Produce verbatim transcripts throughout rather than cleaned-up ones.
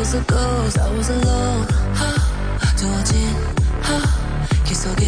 was a ghost, I was alone. 두어진 길 속에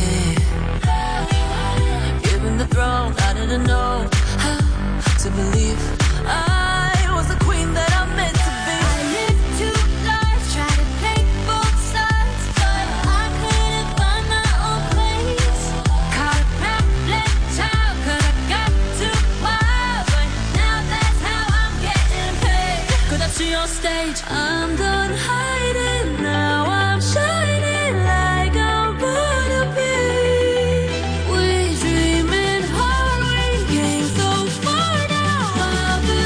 given the throne, I didn't know how to believe I was the queen that I'm meant to be. I lived two lives, tried to take both sides, but I couldn't find my own place. Caught a problem child, 'cause I got too wild, but now that's how I'm getting paid. Cause I see on stage, I'm done hiding, now I'm shining like I'm born to be. We dreaming hard, we came so far, now I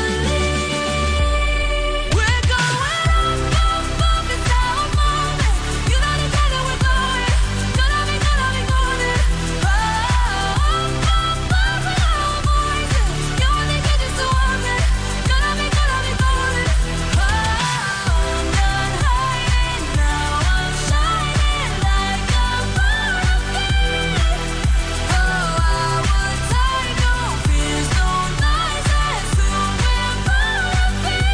believe. We're going up, up, up, it's our moment. You know together we're going, gonna be, gonna be golden. Oh, up, up, up, with our voices. You only get just to walk it, gonna be, gonna be golden. Oh, I'm done hiding, now I'm shining like I'm born to be. Oh, I would take no fears, no lies, that's who we're born to be.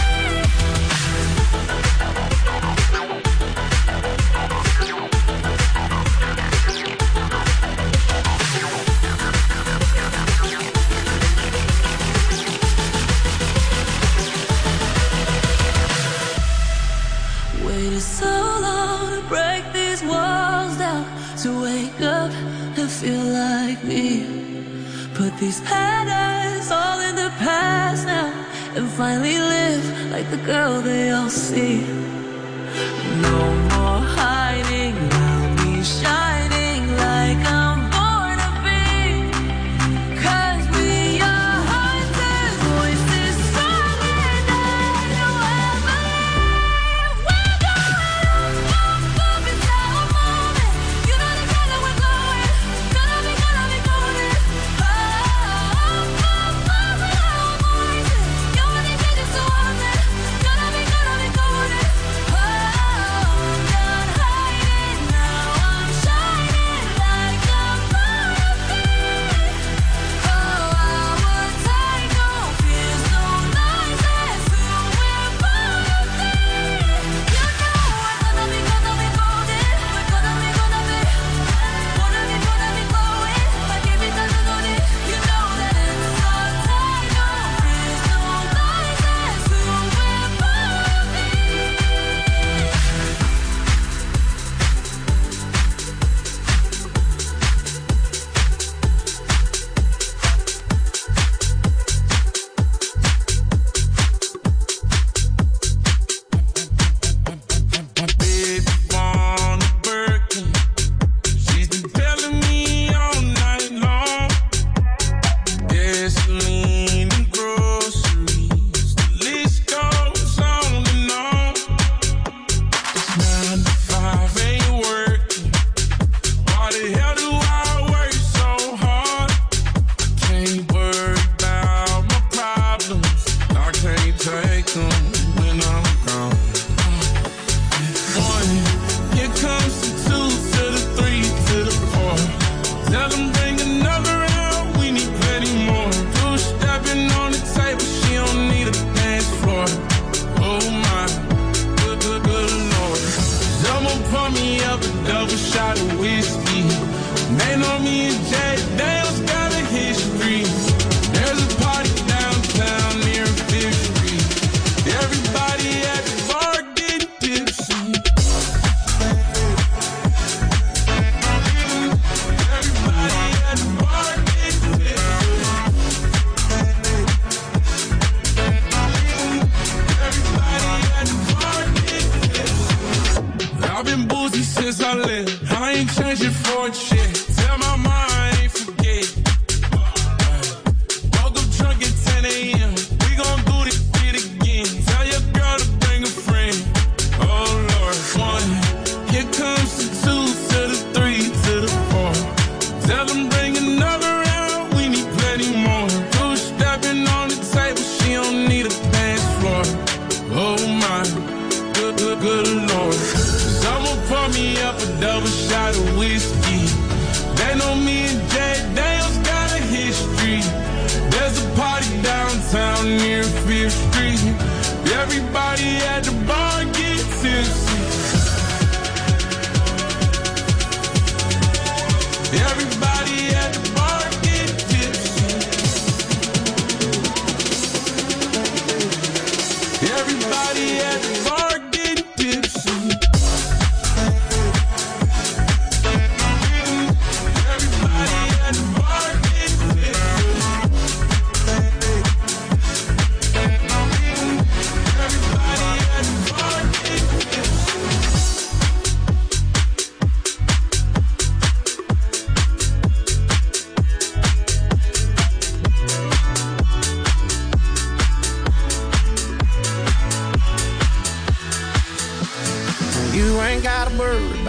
Waited so long to break these walls down, to wake up and feel like me. Put these patterns all in the past now, and finally live like the girl they all see. No more hiding, I'll be shining like I'm born to be. 'Cause we are hunters, voices stronger than you ever believe. We're going up, up, up, it's our moment. You know together we're going, gonna be, gonna be golden. Oh, up, up, up, with our voices. You only get just to walk it, gonna be, gonna be golden. Oh, I'm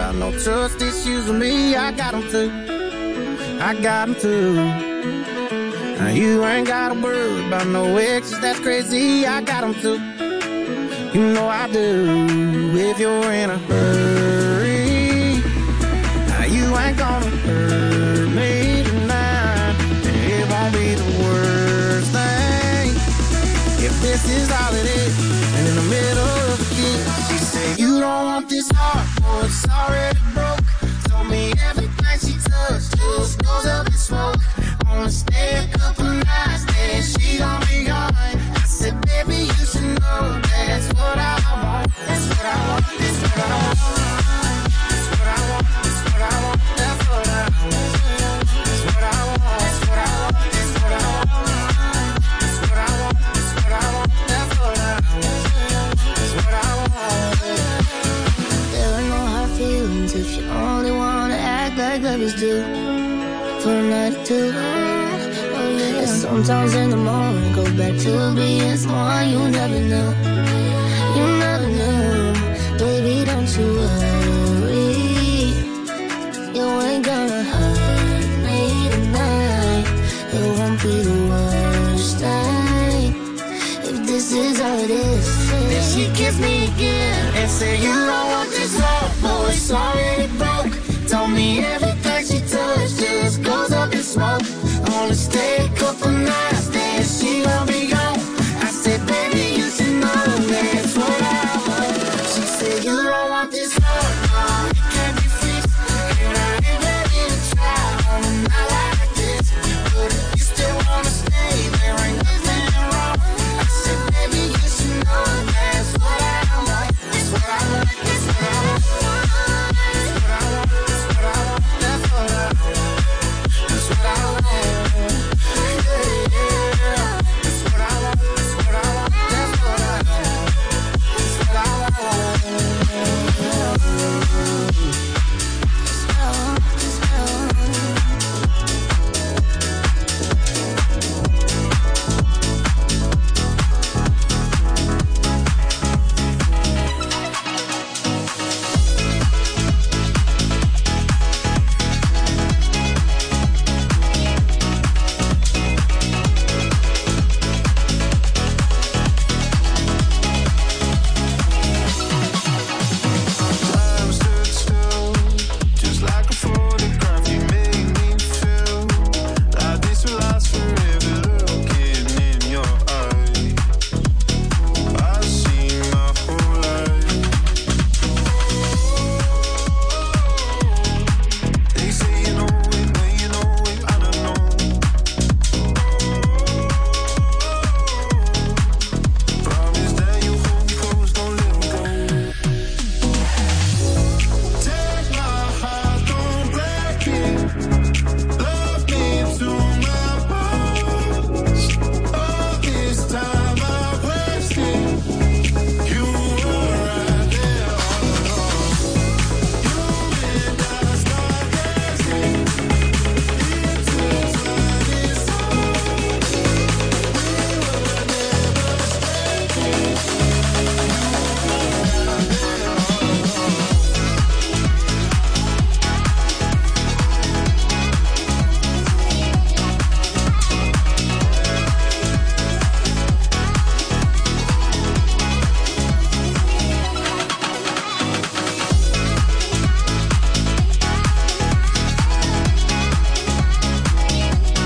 got no trust issues with me. I got them too. I got them too. Now you ain't gotta worry about no exes, that's crazy. I got them too. You know I do. If you're in a hurry, now you ain't gonna hurt me tonight. It won't be the worst thing if this is all it is. And in the middle of the game, she said, you don't want this heart, boy, it's already broke. Told me everything she touched just goes up in smoke. Wanna stay a couple nights, then she gon' be gone. I said, baby, you should know that's what I want. That's what I want, that's what I want. That's what I want, that's what I want. That's what I want. That's what I want, that's what I want. That's what I want. That's what I want, that's what I want. That's what I want. That's what I want. There are no hard feelings if you only wanna act like lovers do. For a night or two. Oh yeah. And sometimes in the morning go back to being someone you never knew. You never knew. Baby, don't you worry. You ain't gonna hurt me tonight. It won't be the worst thing if this is all it is. Then she kissed me again and said, you don't want this love, boy, it's already broke. Told me everything she touched just goes up in smoke. I wanna stay a couple